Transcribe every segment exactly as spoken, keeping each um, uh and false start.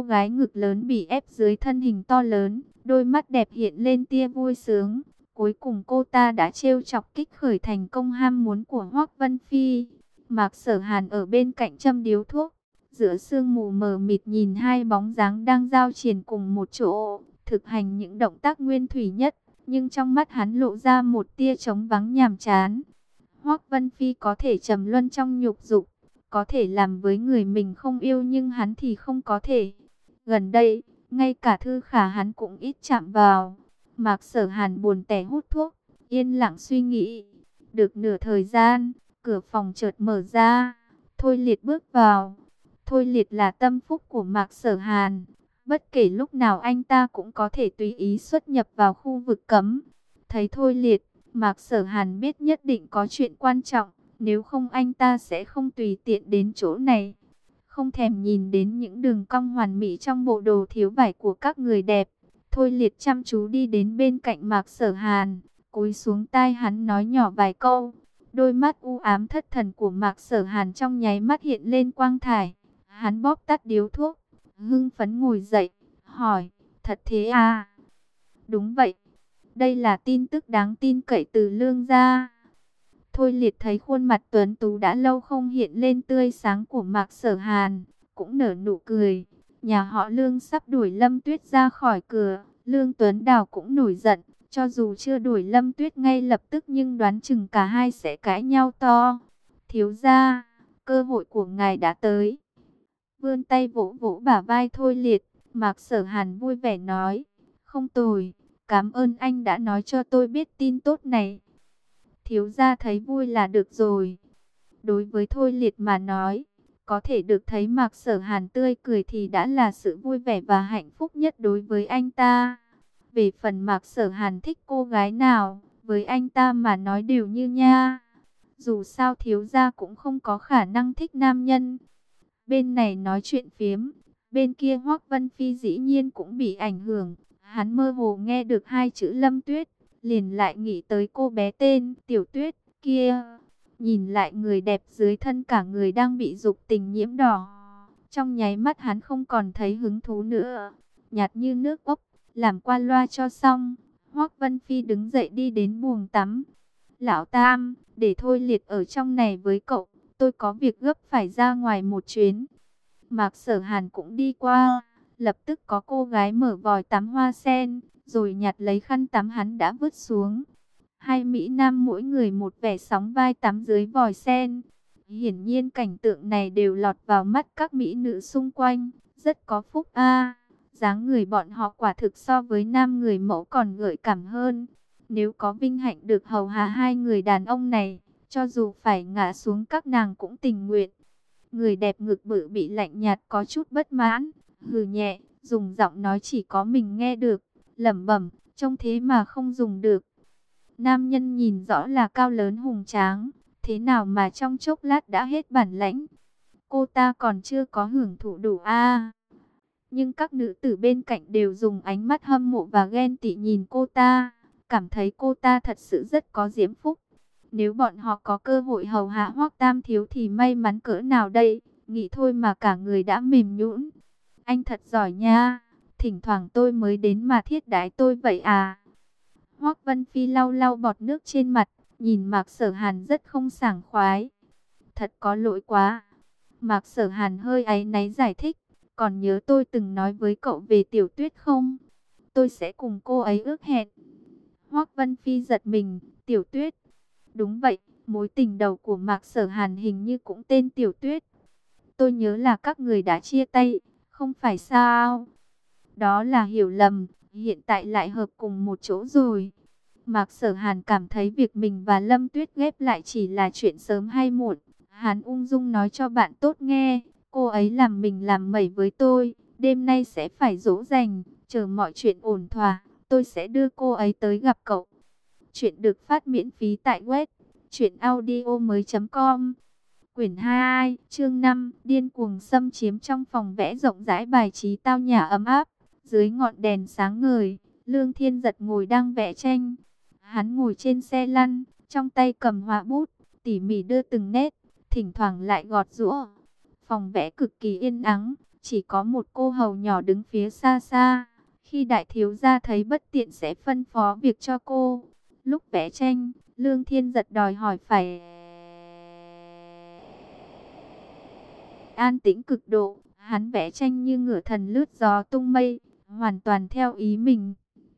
gái ngực lớn bị ép dưới thân hình to lớn, đôi mắt đẹp hiện lên tia vui sướng. Cuối cùng cô ta đã trêu chọc kích khởi thành công ham muốn của Hoắc Vân Phi. Mạc Sở Hàn ở bên cạnh châm điếu thuốc, giữa sương mù mờ mịt nhìn hai bóng dáng đang giao triển cùng một chỗ, thực hành những động tác nguyên thủy nhất, nhưng trong mắt hắn lộ ra một tia trống vắng nhàm chán. Hoắc Vân Phi có thể trầm luân trong nhục dục, có thể làm với người mình không yêu, nhưng hắn thì không có thể. Gần đây, ngay cả Thư Khả hắn cũng ít chạm vào. Mạc Sở Hàn buồn tẻ hút thuốc, yên lặng suy nghĩ. Được nửa thời gian, cửa phòng chợt mở ra, Thôi Liệt bước vào. Thôi Liệt là tâm phúc của Mạc Sở Hàn, bất kể lúc nào anh ta cũng có thể tùy ý xuất nhập vào khu vực cấm. Thấy Thôi Liệt, Mạc Sở Hàn biết nhất định có chuyện quan trọng, nếu không anh ta sẽ không tùy tiện đến chỗ này. Không thèm nhìn đến những đường cong hoàn mỹ trong bộ đồ thiếu vải của các người đẹp, Thôi Liệt chăm chú đi đến bên cạnh Mạc Sở Hàn, cúi xuống tai hắn nói nhỏ vài câu. Đôi mắt u ám thất thần của Mạc Sở Hàn trong nháy mắt hiện lên quang thải. Hắn bóp tắt điếu thuốc, hưng phấn ngồi dậy, hỏi, thật thế à? Đúng vậy, đây là tin tức đáng tin cậy từ Lương gia. Thôi Liệt thấy khuôn mặt tuấn tú đã lâu không hiện lên tươi sáng của Mạc Sở Hàn, cũng nở nụ cười. Nhà họ Lương sắp đuổi Lâm Tuyết ra khỏi cửa, Lương Tuấn Đào cũng nổi giận. Cho dù chưa đuổi Lâm Tuyết ngay lập tức nhưng đoán chừng cả hai sẽ cãi nhau to. Thiếu gia, cơ hội của ngài đã tới. Vươn tay vỗ vỗ bả vai Thôi Liệt, Mạc Sở Hàn vui vẻ nói, không tồi, cảm ơn anh đã nói cho tôi biết tin tốt này. Thiếu gia thấy vui là được rồi. Đối với Thôi Liệt mà nói, có thể được thấy Mạc Sở Hàn tươi cười thì đã là sự vui vẻ và hạnh phúc nhất đối với anh ta. Về phần Mạc Sở Hàn thích cô gái nào, với anh ta mà nói đều như nha. Dù sao thiếu gia cũng không có khả năng thích nam nhân. Bên này nói chuyện phiếm, bên kia Hoắc Vân Phi dĩ nhiên cũng bị ảnh hưởng. Hắn mơ hồ nghe được hai chữ Lâm Tuyết, liền lại nghĩ tới cô bé tên Tiểu Tuyết kia. Nhìn lại người đẹp dưới thân cả người đang bị dục tình nhiễm đỏ. Trong nháy mắt hắn không còn thấy hứng thú nữa, nhạt như nước ốc. Làm qua loa cho xong, Hoắc Vân Phi đứng dậy đi đến buồng tắm. Lão Tam, để Thôi Liệt ở trong này với cậu, tôi có việc gấp phải ra ngoài một chuyến. Mạc Sở Hàn cũng đi qua, lập tức có cô gái mở vòi tắm hoa sen, rồi nhặt lấy khăn tắm hắn đã vứt xuống. Hai mỹ nam mỗi người một vẻ sóng vai tắm dưới vòi sen. Hiển nhiên cảnh tượng này đều lọt vào mắt các mỹ nữ xung quanh, rất có phúc a. Dáng người bọn họ quả thực so với nam người mẫu còn gợi cảm hơn. Nếu có vinh hạnh được hầu hạ hai người đàn ông này, cho dù phải ngã xuống các nàng cũng tình nguyện. Người đẹp ngực bự bị lạnh nhạt có chút bất mãn, hừ nhẹ, dùng giọng nói chỉ có mình nghe được, lẩm bẩm, trông thế mà không dùng được. Nam nhân nhìn rõ là cao lớn hùng tráng, thế nào mà trong chốc lát đã hết bản lãnh. Cô ta còn chưa có hưởng thụ đủ a. Nhưng các nữ tử bên cạnh đều dùng ánh mắt hâm mộ và ghen tị nhìn cô ta, cảm thấy cô ta thật sự rất có diễm phúc. Nếu bọn họ có cơ hội hầu hạ Hoắc Tam thiếu thì may mắn cỡ nào đây, nghĩ thôi mà cả người đã mềm nhũn. Anh thật giỏi nha, thỉnh thoảng tôi mới đến mà thiết đãi tôi vậy à. Hoắc Vân Phi lau lau bọt nước trên mặt, nhìn Mạc Sở Hàn rất không sảng khoái. Thật có lỗi quá. Mạc Sở Hàn hơi áy náy giải thích. Còn nhớ tôi từng nói với cậu về Tiểu Tuyết không? Tôi sẽ cùng cô ấy ước hẹn. Hoắc Vân Phi giật mình, Tiểu Tuyết. Đúng vậy, mối tình đầu của Mạc Sở Hàn hình như cũng tên Tiểu Tuyết. Tôi nhớ là các người đã chia tay, không phải sao? Đó là hiểu lầm, hiện tại lại hợp cùng một chỗ rồi. Mạc Sở Hàn cảm thấy việc mình và Lâm Tuyết ghép lại chỉ là chuyện sớm hay muộn. Hắn ung dung nói cho bạn tốt nghe. Cô ấy làm mình làm mẩy với tôi, đêm nay sẽ phải dỗ dành, chờ mọi chuyện ổn thỏa, tôi sẽ đưa cô ấy tới gặp cậu. Chuyện được phát miễn phí tại web truyện audio mới chấm com. Quyển hai, chương năm, điên cuồng xâm chiếm trong phòng vẽ rộng rãi bài trí tao nhã ấm áp. Dưới ngọn đèn sáng ngời, Lương Thiên Giật ngồi đang vẽ tranh. Hắn ngồi trên xe lăn, trong tay cầm họa bút, tỉ mỉ đưa từng nét, thỉnh thoảng lại gọt giũa. Phòng vẽ cực kỳ yên ắng, chỉ có một cô hầu nhỏ đứng phía xa xa. Khi đại thiếu gia thấy bất tiện sẽ phân phó việc cho cô. Lúc vẽ tranh, Lương Thiên Giật đòi hỏi phải an tĩnh cực độ. Hắn vẽ tranh như ngửa thần lướt gió tung mây, hoàn toàn theo ý mình.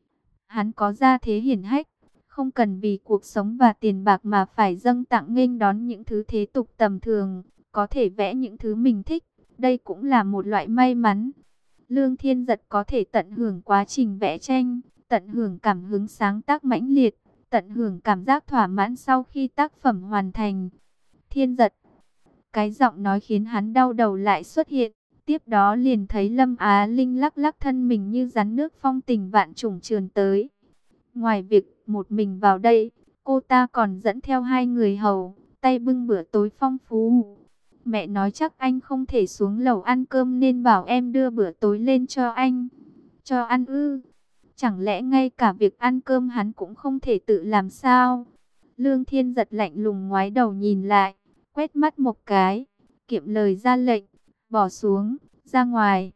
Hắn có gia thế hiển hách, không cần vì cuộc sống và tiền bạc mà phải dâng tặng nghênh đón những thứ thế tục tầm thường, có thể vẽ những thứ mình thích, đây cũng là một loại may mắn. Lương Thiên Giật có thể tận hưởng quá trình vẽ tranh, tận hưởng cảm hứng sáng tác mãnh liệt, tận hưởng cảm giác thỏa mãn sau khi tác phẩm hoàn thành. Thiên Giật, cái giọng nói khiến hắn đau đầu lại xuất hiện. Tiếp đó liền thấy Lâm Á Linh lắc lắc thân mình như rắn nước phong tình vạn trùng trườn tới. Ngoài việc một mình vào đây, cô ta còn dẫn theo hai người hầu, tay bưng bữa tối phong phú. Mẹ nói chắc anh không thể xuống lầu ăn cơm nên bảo em đưa bữa tối lên cho anh. Cho ăn ư? Chẳng lẽ ngay cả việc ăn cơm hắn cũng không thể tự làm sao? Lương Thiên Giật lạnh lùng ngoái đầu nhìn lại, quét mắt một cái, kiệm lời ra lệnh, bỏ xuống, ra ngoài.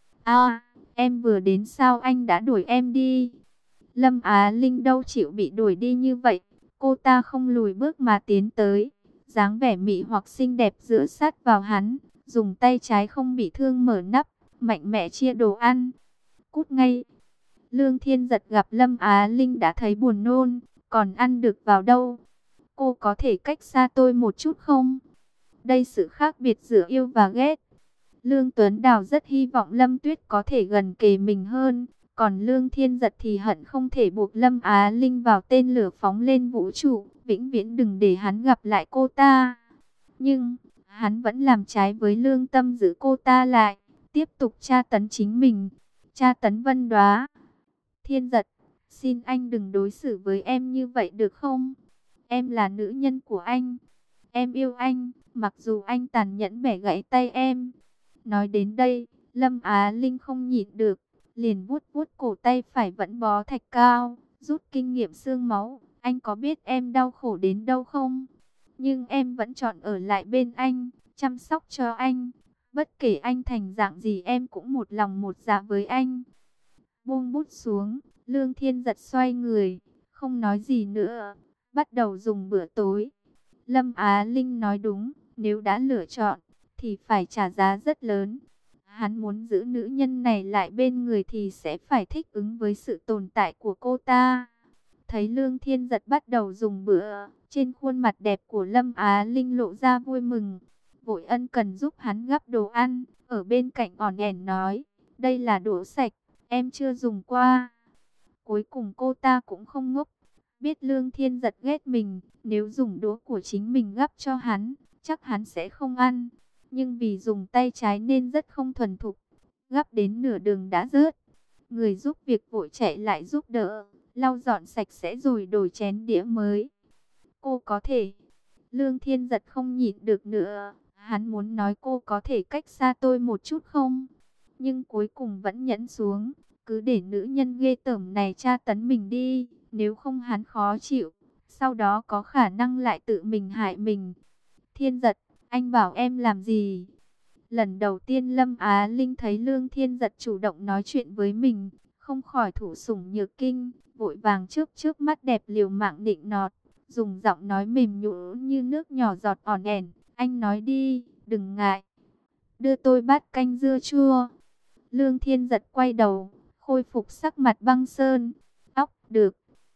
À, em vừa đến sao anh đã đuổi em đi? Lâm Á Linh đâu chịu bị đuổi đi như vậy, cô ta không lùi bước mà tiến tới, dáng vẻ mị hoặc xinh đẹp dựa sát vào hắn, dùng tay trái không bị thương mở nắp, mạnh mẽ chia đồ ăn. Cút ngay! Lương Thiên Giật gặp Lâm Á Linh đã thấy buồn nôn, còn ăn được vào đâu? Cô có thể cách xa tôi một chút không? Đây sự khác biệt giữa yêu và ghét. Lương Tuấn Đào rất hy vọng Lâm Tuyết có thể gần kề mình hơn. Còn Lương Thiên Giật thì hận không thể buộc Lâm Á Linh vào tên lửa phóng lên vũ trụ. Vĩnh viễn đừng để hắn gặp lại cô ta. Nhưng, hắn vẫn làm trái với lương tâm giữ cô ta lại. Tiếp tục tra tấn chính mình. Tra tấn Vân Đoá. Thiên Giật, xin anh đừng đối xử với em như vậy được không? Em là nữ nhân của anh. Em yêu anh, mặc dù anh tàn nhẫn bẻ gãy tay em. Nói đến đây, Lâm Á Linh không nhịn được, liền vuốt vuốt cổ tay phải vẫn bó thạch cao, rút kinh nghiệm xương máu. Anh có biết em đau khổ đến đâu không? Nhưng em vẫn chọn ở lại bên anh, chăm sóc cho anh. Bất kể anh thành dạng gì em cũng một lòng một dạ với anh. Buông bút xuống, Lương Thiên Giật xoay người, không nói gì nữa, bắt đầu dùng bữa tối. Lâm Á Linh nói đúng, nếu đã lựa chọn, thì phải trả giá rất lớn. Hắn muốn giữ nữ nhân này lại bên người thì sẽ phải thích ứng với sự tồn tại của cô ta. Thấy Lương Thiên Giật bắt đầu dùng bữa, trên khuôn mặt đẹp của Lâm Á Linh lộ ra vui mừng. Vội ân cần giúp hắn gắp đồ ăn, ở bên cạnh ỏn ẻn nói, đây là đũa sạch, em chưa dùng qua. Cuối cùng cô ta cũng không ngốc, biết Lương Thiên Giật ghét mình, nếu dùng đũa của chính mình gắp cho hắn, chắc hắn sẽ không ăn. Nhưng vì dùng tay trái nên rất không thuần thục, gắp đến nửa đường đã rớt. Người giúp việc vội chạy lại giúp đỡ, lau dọn sạch sẽ rồi đổi chén đĩa mới. Cô có thể... Lương Thiên Giật không nhịn được nữa, hắn muốn nói cô có thể cách xa tôi một chút không? Nhưng cuối cùng vẫn nhẫn xuống, cứ để nữ nhân ghê tởm này tra tấn mình đi, nếu không hắn khó chịu, sau đó có khả năng lại tự mình hại mình. Thiên Giật, anh bảo em làm gì? Lần đầu tiên Lâm Á Linh thấy Lương Thiên Giật chủ động nói chuyện với mình, không khỏi thủ sủng nhược kinh, vội vàng trước trước mắt đẹp liều mạng nịnh nọt, dùng giọng nói mềm nhũn như nước nhỏ giọt ỏn ẻn, anh nói đi, đừng ngại. Đưa tôi bát canh dưa chua. Lương Thiên Giật quay đầu, khôi phục sắc mặt băng sơn. Óc, được.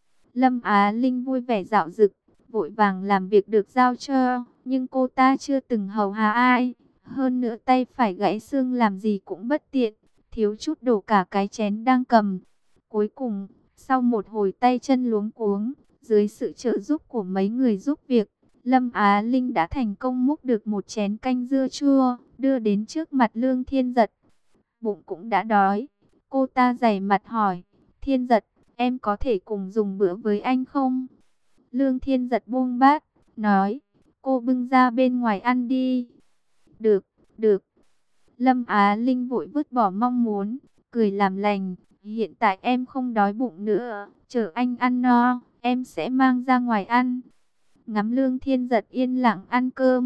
Lâm Á Linh vui vẻ dạo dực, vội vàng làm việc được giao cho, nhưng cô ta chưa từng hầu hạ ai. Hơn nữa tay phải gãy xương làm gì cũng bất tiện, thiếu chút đổ cả cái chén đang cầm. Cuối cùng, sau một hồi tay chân luống cuống, dưới sự trợ giúp của mấy người giúp việc, Lâm Á Linh đã thành công múc được một chén canh dưa chua, đưa đến trước mặt Lương Thiên Giật. Bụng cũng đã đói, cô ta dày mặt hỏi, Thiên Giật, em có thể cùng dùng bữa với anh không? Lương Thiên Giật buông bát, nói, cô bưng ra bên ngoài ăn đi. Được, được. Lâm Á Linh vội vứt bỏ mong muốn, cười làm lành, hiện tại em không đói bụng nữa, chờ anh ăn no, em sẽ mang ra ngoài ăn. Ngắm Lương Thiên Giật yên lặng ăn cơm,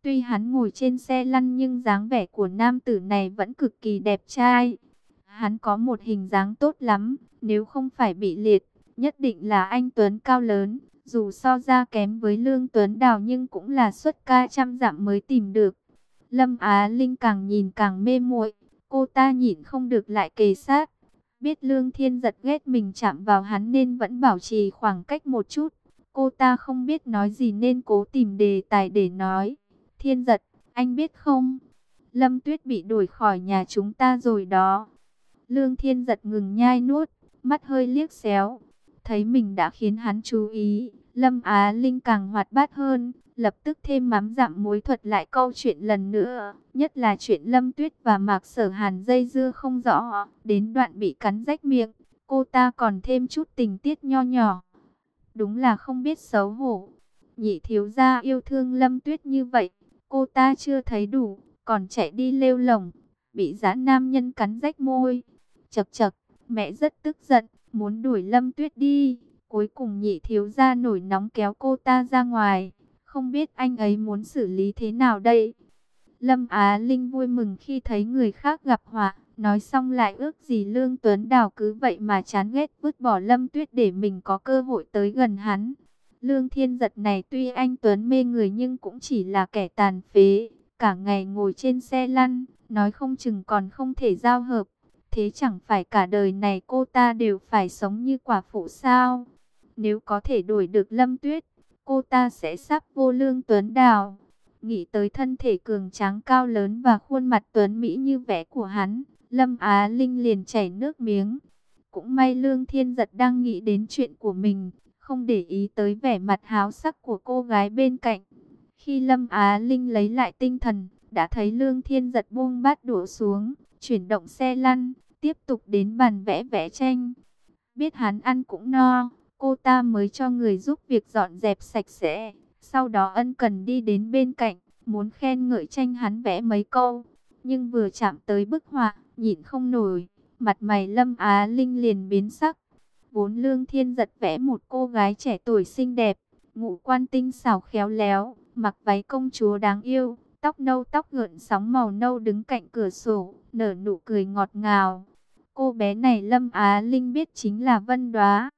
Tuy hắn ngồi trên xe lăn nhưng dáng vẻ của nam tử này vẫn cực kỳ đẹp trai. Hắn có một hình dáng tốt lắm, nếu không phải bị liệt, nhất định là anh tuấn cao lớn. Dù so ra kém với Lương Tuấn Đào nhưng cũng là xuất ca trăm dặm mới tìm được. Lâm Á Linh càng nhìn càng mê muội, cô ta nhịn không được lại kề sát. Biết Lương Thiên Giật ghét mình chạm vào hắn nên vẫn bảo trì khoảng cách một chút. Cô ta không biết nói gì nên cố tìm đề tài để nói. Thiên Giật, anh biết không? Lâm Tuyết bị đuổi khỏi nhà chúng ta rồi đó. Lương Thiên Giật ngừng nhai nuốt, mắt hơi liếc xéo. Thấy mình đã khiến hắn chú ý, Lâm Á Linh càng hoạt bát hơn, lập tức thêm mắm dặm muối thuật lại câu chuyện lần nữa. Nhất là chuyện Lâm Tuyết và Mạc Sở Hàn dây dưa không rõ, đến đoạn bị cắn rách miệng, cô ta còn thêm chút tình tiết nho nhỏ. Đúng là không biết xấu hổ. Nhị thiếu gia yêu thương Lâm Tuyết như vậy, cô ta chưa thấy đủ, còn chạy đi lêu lổng, bị dã nam nhân cắn rách môi. Chậc chậc, mẹ rất tức giận, muốn đuổi Lâm Tuyết đi. Cuối cùng nhị thiếu gia nổi nóng kéo cô ta ra ngoài. Không biết anh ấy muốn xử lý thế nào đây? Lâm Á Linh vui mừng khi thấy người khác gặp họa. Nói xong lại ước gì Lương Tuấn Đào cứ vậy mà chán ghét vứt bỏ Lâm Tuyết để mình có cơ hội tới gần hắn. Lương Thiên Giật này tuy anh Tuấn mê người nhưng cũng chỉ là kẻ tàn phế. Cả ngày ngồi trên xe lăn, nói không chừng còn không thể giao hợp. Thế chẳng phải cả đời này cô ta đều phải sống như quả phụ sao? Nếu có thể đổi được Lâm Tuyết, cô ta sẽ sắp vô Lương Tuấn Đào. Nghĩ tới thân thể cường tráng cao lớn và khuôn mặt tuấn mỹ như vẽ của hắn, Lâm Á Linh liền chảy nước miếng. Cũng may Lương Thiên Giật đang nghĩ đến chuyện của mình, không để ý tới vẻ mặt háo sắc của cô gái bên cạnh. Khi Lâm Á Linh lấy lại tinh thần, đã thấy Lương Thiên Giật buông bát đũa xuống, chuyển động xe lăn, tiếp tục đến bàn vẽ vẽ tranh. Biết hắn ăn cũng no, cô ta mới cho người giúp việc dọn dẹp sạch sẽ. Sau đó ân cần đi đến bên cạnh, muốn khen ngợi tranh hắn vẽ mấy câu. Nhưng vừa chạm tới bức họa, nhịn không nổi, mặt mày Lâm Á Linh liền biến sắc. Vốn Lương Thiên Giật vẽ một cô gái trẻ tuổi xinh đẹp, ngũ quan tinh xảo khéo léo, mặc váy công chúa đáng yêu, tóc nâu tóc gợn sóng màu nâu đứng cạnh cửa sổ, nở nụ cười ngọt ngào. Cô bé này Lâm Á Linh biết chính là Vân Đóa.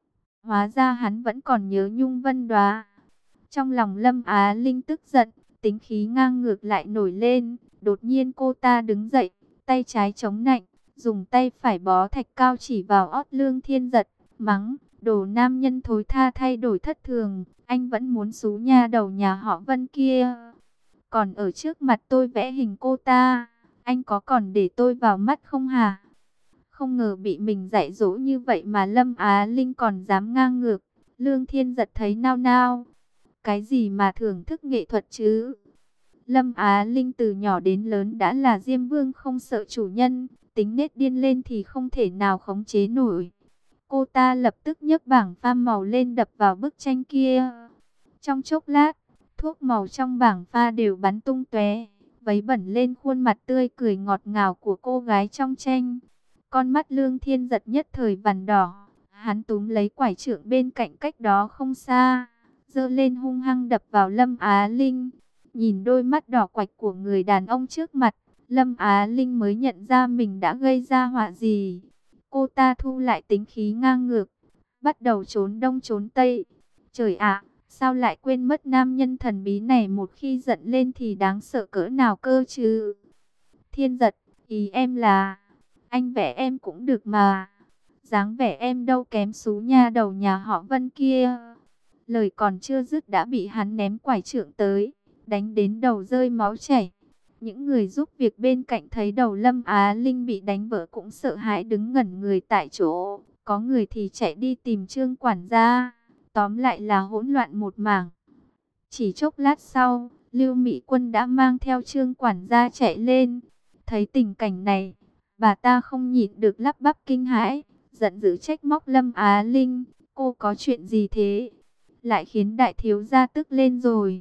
Hóa ra hắn vẫn còn nhớ nhung Vân Đóa. Trong lòng Lâm Á Linh tức giận, tính khí ngang ngược lại nổi lên. Đột nhiên cô ta đứng dậy, tay trái chống nạnh, dùng tay phải bó thạch cao chỉ vào ót Lương Thiên Giật, mắng: đồ nam nhân thối tha thay đổi thất thường, anh vẫn muốn xú nha đầu nhà họ Vân kia. Còn ở trước mặt tôi vẽ hình cô ta, anh có còn để tôi vào mắt không hả? Không ngờ bị mình dạy dỗ như vậy mà Lâm Á Linh còn dám ngang ngược. Lương Thiên Giật thấy nao nao. Cái gì mà thưởng thức nghệ thuật chứ? Lâm Á Linh từ nhỏ đến lớn đã là Diêm Vương không sợ chủ nhân, tính nết điên lên thì không thể nào khống chế nổi. Cô ta lập tức nhấc bảng pha màu lên đập vào bức tranh kia. Trong chốc lát, thuốc màu trong bảng pha đều bắn tung tóe, vấy bẩn lên khuôn mặt tươi cười ngọt ngào của cô gái trong tranh. Con mắt Lương Thiên Giật nhất thời vằn đỏ, hắn túm lấy quải trượng bên cạnh cách đó không xa, giơ lên hung hăng đập vào Lâm Á Linh. Nhìn đôi mắt đỏ quạch của người đàn ông trước mặt, Lâm Á Linh mới nhận ra mình đã gây ra họa gì. Cô ta thu lại tính khí ngang ngược, bắt đầu trốn đông trốn tây. Trời ạ, sao lại quên mất nam nhân thần bí này một khi giận lên thì đáng sợ cỡ nào cơ chứ? Thiên Giật, ý em là, anh vẽ em cũng được mà. Dáng vẻ em đâu kém xú nha đầu nhà họ Vân kia. Lời còn chưa dứt đã bị hắn ném quải trượng tới, đánh đến đầu rơi máu chảy. Những người giúp việc bên cạnh thấy đầu Lâm Á Linh bị đánh vỡ cũng sợ hãi đứng ngẩn người tại chỗ. Có người thì chạy đi tìm Trương quản gia. Tóm lại là hỗn loạn một mảng. Chỉ chốc lát sau, Lưu Mỹ Quân đã mang theo Trương quản gia chạy lên. Thấy tình cảnh này, bà ta không nhịn được lắp bắp kinh hãi, giận dữ trách móc Lâm Á Linh: cô có chuyện gì thế? Lại khiến đại thiếu gia tức lên rồi.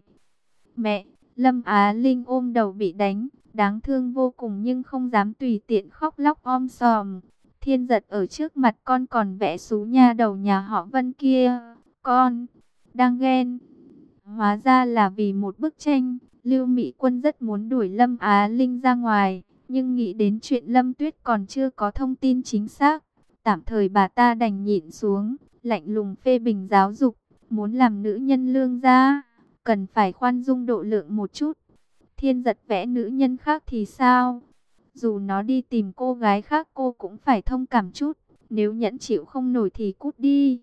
Mẹ! Lâm Á Linh ôm đầu bị đánh, đáng thương vô cùng nhưng không dám tùy tiện khóc lóc om sòm. Thiên Giật ở trước mặt con còn vẽ xú nha đầu nhà họ Vân kia. Con đang ghen. Hóa ra là vì một bức tranh. Lưu Mỹ Quân rất muốn đuổi Lâm Á Linh ra ngoài, nhưng nghĩ đến chuyện Lâm Tuyết còn chưa có thông tin chính xác, tạm thời bà ta đành nhịn xuống, lạnh lùng phê bình giáo dục, muốn làm nữ nhân Lương gia, cần phải khoan dung độ lượng một chút. Thiên Giật vẽ nữ nhân khác thì sao? Dù nó đi tìm cô gái khác cô cũng phải thông cảm chút, nếu nhẫn chịu không nổi thì cút đi.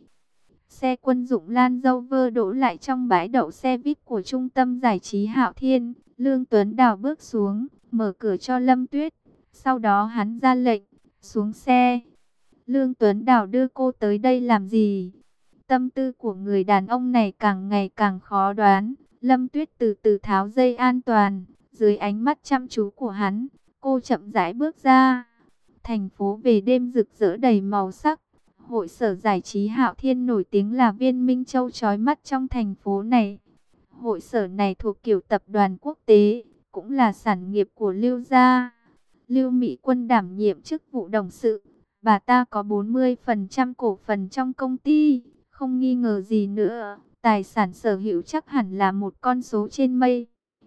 Xe quân dụng Land Rover đỗ lại trong bãi đậu xe vê i pê của trung tâm giải trí Hạo Thiên. Lương Tuấn Đào bước xuống, mở cửa cho Lâm Tuyết. Sau đó hắn ra lệnh, xuống xe. Lương Tuấn Đào đưa cô tới đây làm gì? Tâm tư của người đàn ông này càng ngày càng khó đoán. Lâm Tuyết từ từ tháo dây an toàn. Dưới ánh mắt chăm chú của hắn, cô chậm rãi bước ra. Thành phố về đêm rực rỡ đầy màu sắc. Hội sở giải trí Hạo Thiên nổi tiếng là viên minh châu chói mắt trong thành phố này. Hội sở này thuộc kiểu tập đoàn quốc tế, cũng là sản nghiệp của Lưu gia. Lưu Mỹ Quân đảm nhiệm chức vụ đồng sự, bà ta có bốn mươi phần trăm cổ phần trong công ty, không nghi ngờ gì nữa, tài sản sở hữu chắc hẳn là một con số trên mây.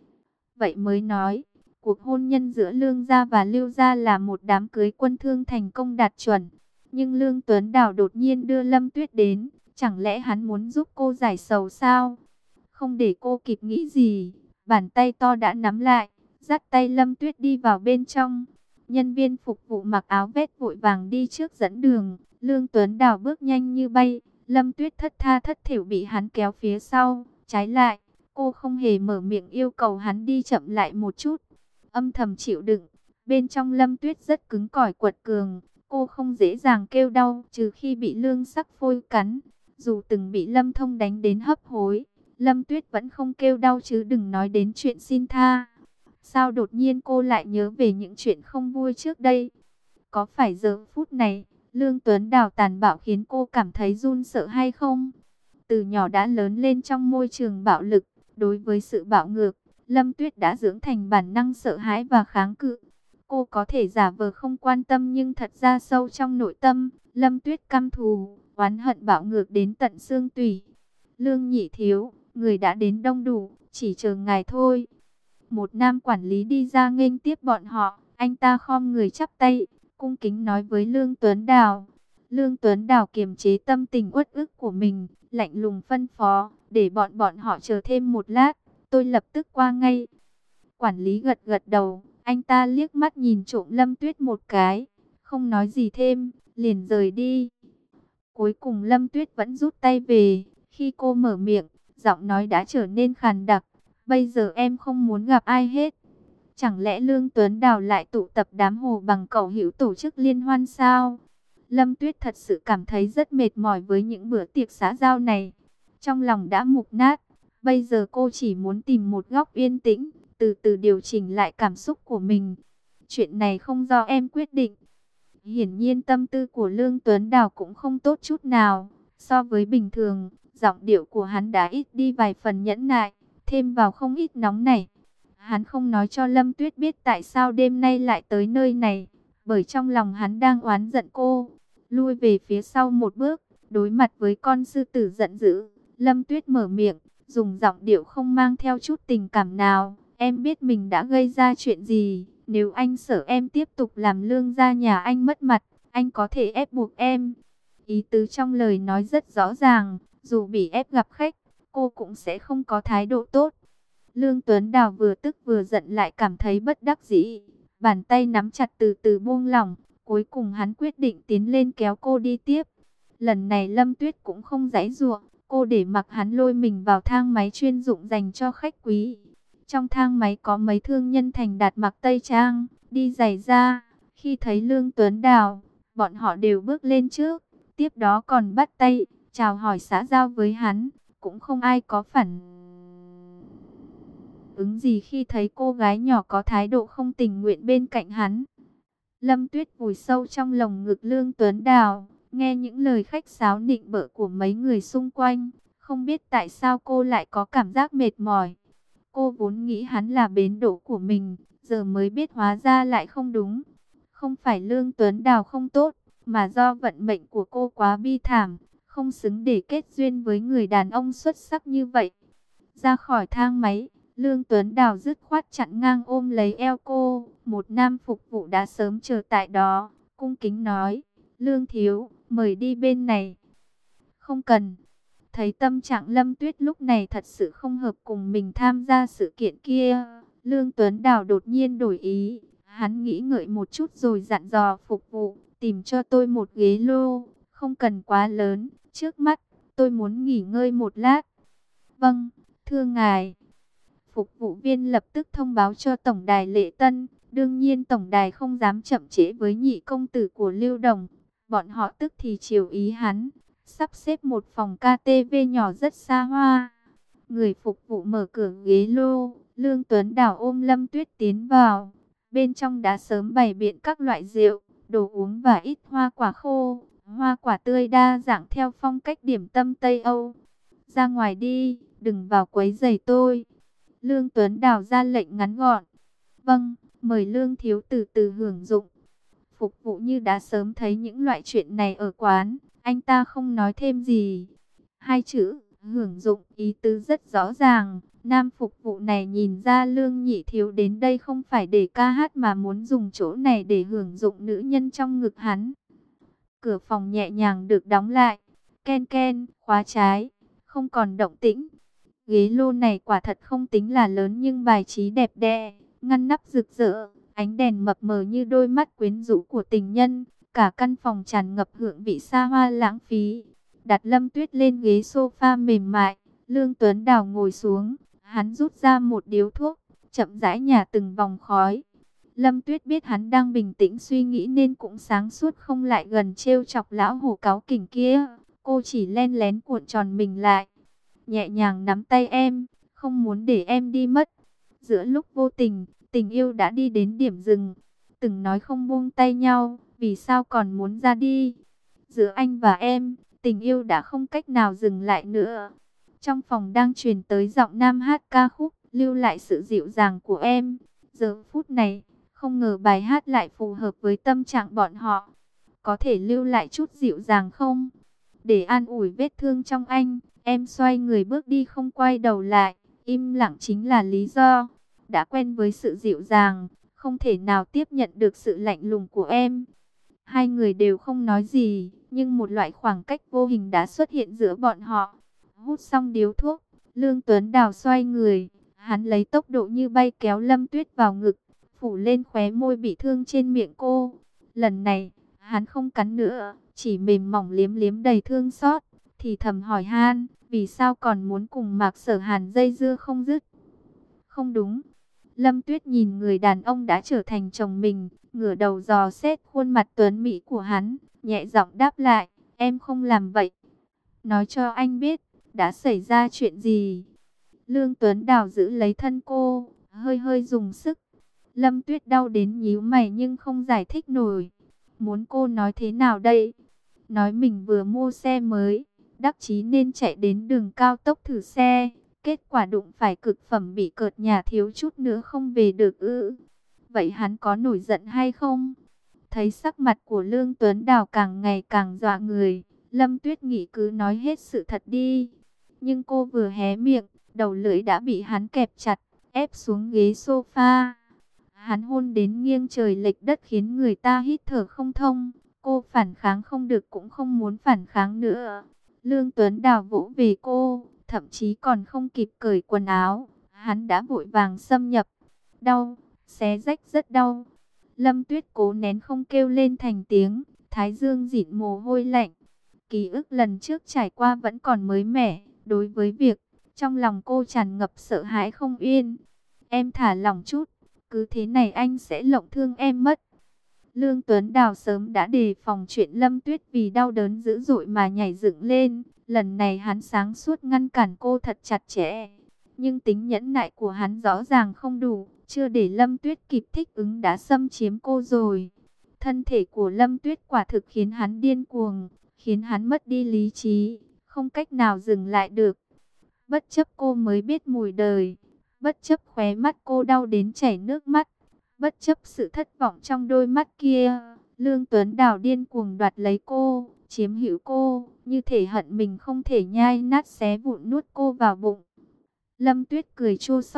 Vậy mới nói, cuộc hôn nhân giữa Lương gia và Lưu gia là một đám cưới quân thương thành công đạt chuẩn. Nhưng Lương Tuấn Đào đột nhiên đưa Lâm Tuyết đến, chẳng lẽ hắn muốn giúp cô giải sầu sao? Không để cô kịp nghĩ gì, bàn tay to đã nắm lại, dắt tay Lâm Tuyết đi vào bên trong. Nhân viên phục vụ mặc áo vest vội vàng đi trước dẫn đường, Lương Tuấn Đào bước nhanh như bay, Lâm Tuyết thất tha thất thểu bị hắn kéo phía sau, trái lại, cô không hề mở miệng yêu cầu hắn đi chậm lại một chút, âm thầm chịu đựng. Bên trong Lâm Tuyết rất cứng cỏi quật cường, cô không dễ dàng kêu đau trừ khi bị Lương Sắc Phôi cắn. Dù từng bị Lâm Thông đánh đến hấp hối, Lâm Tuyết vẫn không kêu đau chứ đừng nói đến chuyện xin tha. Sao đột nhiên cô lại nhớ về những chuyện không vui trước đây? Có phải giờ phút này, Lương Tuấn Đào tàn bạo khiến cô cảm thấy run sợ hay không? Từ nhỏ đã lớn lên trong môi trường bạo lực, đối với sự bạo ngược, Lâm Tuyết đã dưỡng thành bản năng sợ hãi và kháng cự. Cô có thể giả vờ không quan tâm nhưng thật ra sâu trong nội tâm, Lâm Tuyết căm thù, oán hận bạo ngược đến tận xương tủy. Lương nhị thiếu, người đã đến đông đủ, chỉ chờ ngài thôi. Một nam quản lý đi ra nghênh tiếp bọn họ, anh ta khom người chắp tay, cung kính nói với Lương Tuấn Đào. Lương Tuấn Đào kiềm chế tâm tình uất ức của mình, lạnh lùng phân phó, để bọn bọn họ chờ thêm một lát, tôi lập tức qua ngay. Quản lý gật gật đầu, anh ta liếc mắt nhìn trộm Lâm Tuyết một cái, không nói gì thêm, liền rời đi. Cuối cùng Lâm Tuyết vẫn rút tay về, khi cô mở miệng, giọng nói đã trở nên khàn đặc. Bây giờ em không muốn gặp ai hết. Chẳng lẽ Lương Tuấn Đào lại tụ tập đám hồ bằng cẩu hữu tổ chức liên hoan sao? Lâm Tuyết thật sự cảm thấy rất mệt mỏi với những bữa tiệc xã giao này. Trong lòng đã mục nát. Bây giờ cô chỉ muốn tìm một góc yên tĩnh, từ từ điều chỉnh lại cảm xúc của mình. Chuyện này không do em quyết định. Hiển nhiên tâm tư của Lương Tuấn Đào cũng không tốt chút nào. So với bình thường, giọng điệu của hắn đã ít đi vài phần nhẫn nại, thêm vào không ít nóng nảy. Hắn không nói cho Lâm Tuyết biết tại sao đêm nay lại tới nơi này, bởi trong lòng hắn đang oán giận cô. Lui về phía sau một bước, đối mặt với con sư tử giận dữ, Lâm Tuyết mở miệng, dùng giọng điệu không mang theo chút tình cảm nào. Em biết mình đã gây ra chuyện gì, nếu anh sợ em tiếp tục làm Lương gia nhà anh mất mặt, anh có thể ép buộc em. Ý tứ trong lời nói rất rõ ràng, dù bị ép gặp khách, cô cũng sẽ không có thái độ tốt. Lương Tuấn Đào vừa tức vừa giận lại cảm thấy bất đắc dĩ. Bàn tay nắm chặt từ từ buông lỏng. Cuối cùng hắn quyết định tiến lên kéo cô đi tiếp. Lần này Lâm Tuyết cũng không giãy giụa. Cô để mặc hắn lôi mình vào thang máy chuyên dụng dành cho khách quý. Trong thang máy có mấy thương nhân thành đạt mặc tây trang, đi giày da. Khi thấy Lương Tuấn Đào, bọn họ đều bước lên trước. Tiếp đó còn bắt tay, chào hỏi xã giao với hắn. Cũng không ai có phản ứng gì khi thấy cô gái nhỏ có thái độ không tình nguyện bên cạnh hắn. Lâm Tuyết vùi sâu trong lồng ngực Lương Tuấn Đào, nghe những lời khách sáo nịnh bợ của mấy người xung quanh. Không biết tại sao cô lại có cảm giác mệt mỏi. Cô vốn nghĩ hắn là bến đỗ của mình, giờ mới biết hóa ra lại không đúng. Không phải Lương Tuấn Đào không tốt, mà do vận mệnh của cô quá bi thảm, không xứng để kết duyên với người đàn ông xuất sắc như vậy. Ra khỏi thang máy, Lương Tuấn Đào dứt khoát chặn ngang ôm lấy eo cô. Một nam phục vụ đã sớm chờ tại đó, cung kính nói, Lương thiếu, mời đi bên này. Không cần. Thấy tâm trạng Lâm Tuyết lúc này thật sự không hợp cùng mình tham gia sự kiện kia, Lương Tuấn Đào đột nhiên đổi ý. Hắn nghĩ ngợi một chút rồi dặn dò phục vụ, tìm cho tôi một ghế lô, không cần quá lớn, trước mắt, tôi muốn nghỉ ngơi một lát. Vâng, thưa ngài. Phục vụ viên lập tức thông báo cho tổng đài Lệ Tân. Đương nhiên tổng đài không dám chậm trễ với nhị công tử của Lưu Đồng. Bọn họ tức thì chiều ý hắn, sắp xếp một phòng ca tê vê nhỏ rất xa hoa. Người phục vụ mở cửa ghế lô, Lương Tuấn Đào ôm Lâm Tuyết tiến vào. Bên trong đã sớm bày biện các loại rượu, đồ uống và ít hoa quả khô, hoa quả tươi đa dạng theo phong cách điểm tâm Tây Âu. Ra ngoài đi, đừng vào quấy rầy tôi. Lương Tuấn Đào ra lệnh ngắn gọn. Vâng, mời Lương thiếu từ từ hưởng dụng. Phục vụ như đã sớm thấy những loại chuyện này ở quán, anh ta không nói thêm gì. Hai chữ, hưởng dụng, ý tứ rất rõ ràng. Nam phục vụ này nhìn ra Lương nhị thiếu đến đây không phải để ca hát mà muốn dùng chỗ này để hưởng dụng nữ nhân trong ngực hắn. Cửa phòng nhẹ nhàng được đóng lại. Ken ken, khóa trái, không còn động tĩnh. Ghế lô này quả thật không tính là lớn nhưng bài trí đẹp đẽ, ngăn nắp rực rỡ, ánh đèn mập mờ như đôi mắt quyến rũ của tình nhân. Cả căn phòng tràn ngập hương vị xa hoa lãng phí. Đặt Lâm Tuyết lên ghế sofa mềm mại, Lương Tuấn Đào ngồi xuống, hắn rút ra một điếu thuốc, chậm rãi nhả từng vòng khói. Lâm Tuyết biết hắn đang bình tĩnh suy nghĩ nên cũng sáng suốt không lại gần trêu chọc lão hổ cáu kỉnh kia. Cô chỉ len lén cuộn tròn mình lại, nhẹ nhàng nắm tay em, không muốn để em đi mất. Giữa lúc vô tình, tình yêu đã đi đến điểm dừng. Từng nói không buông tay nhau, vì sao còn muốn ra đi? Giữa anh và em, tình yêu đã không cách nào dừng lại nữa. Trong phòng đang truyền tới giọng nam hát ca khúc, lưu lại sự dịu dàng của em. Giờ phút này, không ngờ bài hát lại phù hợp với tâm trạng bọn họ. Có thể lưu lại chút dịu dàng không? Để an ủi vết thương trong anh, em xoay người bước đi không quay đầu lại. Im lặng chính là lý do. Đã quen với sự dịu dàng, không thể nào tiếp nhận được sự lạnh lùng của em. Hai người đều không nói gì, nhưng một loại khoảng cách vô hình đã xuất hiện giữa bọn họ. Hút xong điếu thuốc, Lương Tuấn Đào xoay người, hắn lấy tốc độ như bay kéo Lâm Tuyết vào ngực, phủ lên khóe môi bị thương trên miệng cô. Lần này, hắn không cắn nữa, chỉ mềm mỏng liếm liếm đầy thương xót, thì thầm hỏi han, vì sao còn muốn cùng Mạc Sở Hàn dây dưa không dứt? Không đúng. Lâm Tuyết nhìn người đàn ông đã trở thành chồng mình, ngửa đầu dò xét khuôn mặt tuấn mỹ của hắn, nhẹ giọng đáp lại, em không làm vậy. Nói cho anh biết, đã xảy ra chuyện gì? Lương Tuấn Đào giữ lấy thân cô, hơi hơi dùng sức. Lâm Tuyết đau đến nhíu mày nhưng không giải thích nổi. Muốn cô nói thế nào đây? Nói mình vừa mua xe mới, đắc chí nên chạy đến đường cao tốc thử xe. Kết quả đụng phải cực phẩm bị cợt nhà thiếu chút nữa không về được ư. Vậy hắn có nổi giận hay không? Thấy sắc mặt của Lương Tuấn Đào càng ngày càng dọa người, Lâm Tuyết nghĩ cứ nói hết sự thật đi. Nhưng cô vừa hé miệng, đầu lưỡi đã bị hắn kẹp chặt, ép xuống ghế sofa. Hắn hôn đến nghiêng trời lệch đất khiến người ta hít thở không thông. Cô phản kháng không được cũng không muốn phản kháng nữa. Lương Tuấn Đào vỗ về cô, thậm chí còn không kịp cởi quần áo, hắn đã vội vàng xâm nhập. Đau, xé rách rất đau. Lâm Tuyết cố nén không kêu lên thành tiếng, thái dương dịn mồ hôi lạnh. Ký ức lần trước trải qua vẫn còn mới mẻ, đối với việc, trong lòng cô tràn ngập sợ hãi không yên. Em thả lỏng chút, cứ thế này anh sẽ lộng thương em mất. Lương Tuấn Đào sớm đã đề phòng chuyện Lâm Tuyết vì đau đớn dữ dội mà nhảy dựng lên. Lần này hắn sáng suốt ngăn cản cô thật chặt chẽ. Nhưng tính nhẫn nại của hắn rõ ràng không đủ. Chưa để Lâm Tuyết kịp thích ứng đã xâm chiếm cô rồi. Thân thể của Lâm Tuyết quả thực khiến hắn điên cuồng, khiến hắn mất đi lý trí, không cách nào dừng lại được. Bất chấp cô mới biết mùi đời, bất chấp khóe mắt cô đau đến chảy nước mắt, bất chấp sự thất vọng trong đôi mắt kia, Lương Tuấn Đào điên cuồng đoạt lấy cô, chiếm hữu cô, như thể hận mình không thể nhai nát xé vụn nuốt cô vào bụng. Lâm Tuyết cười chua xót,